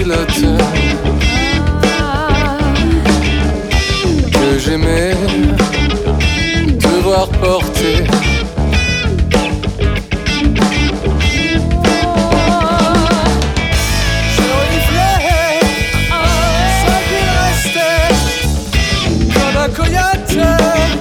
pilote que j'aimais devoir porter. Je reniflais ce qu'il restait comme un coyote.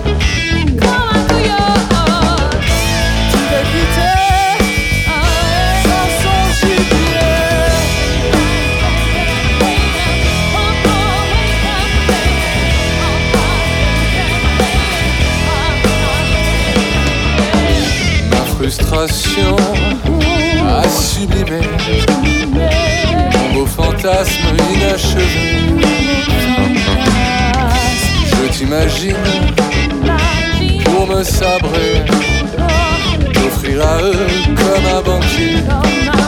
Frustration a sublimé mon beau fantasme inachevé. Je t'imagine pour me sabrer, t'offrir à eux comme un banquier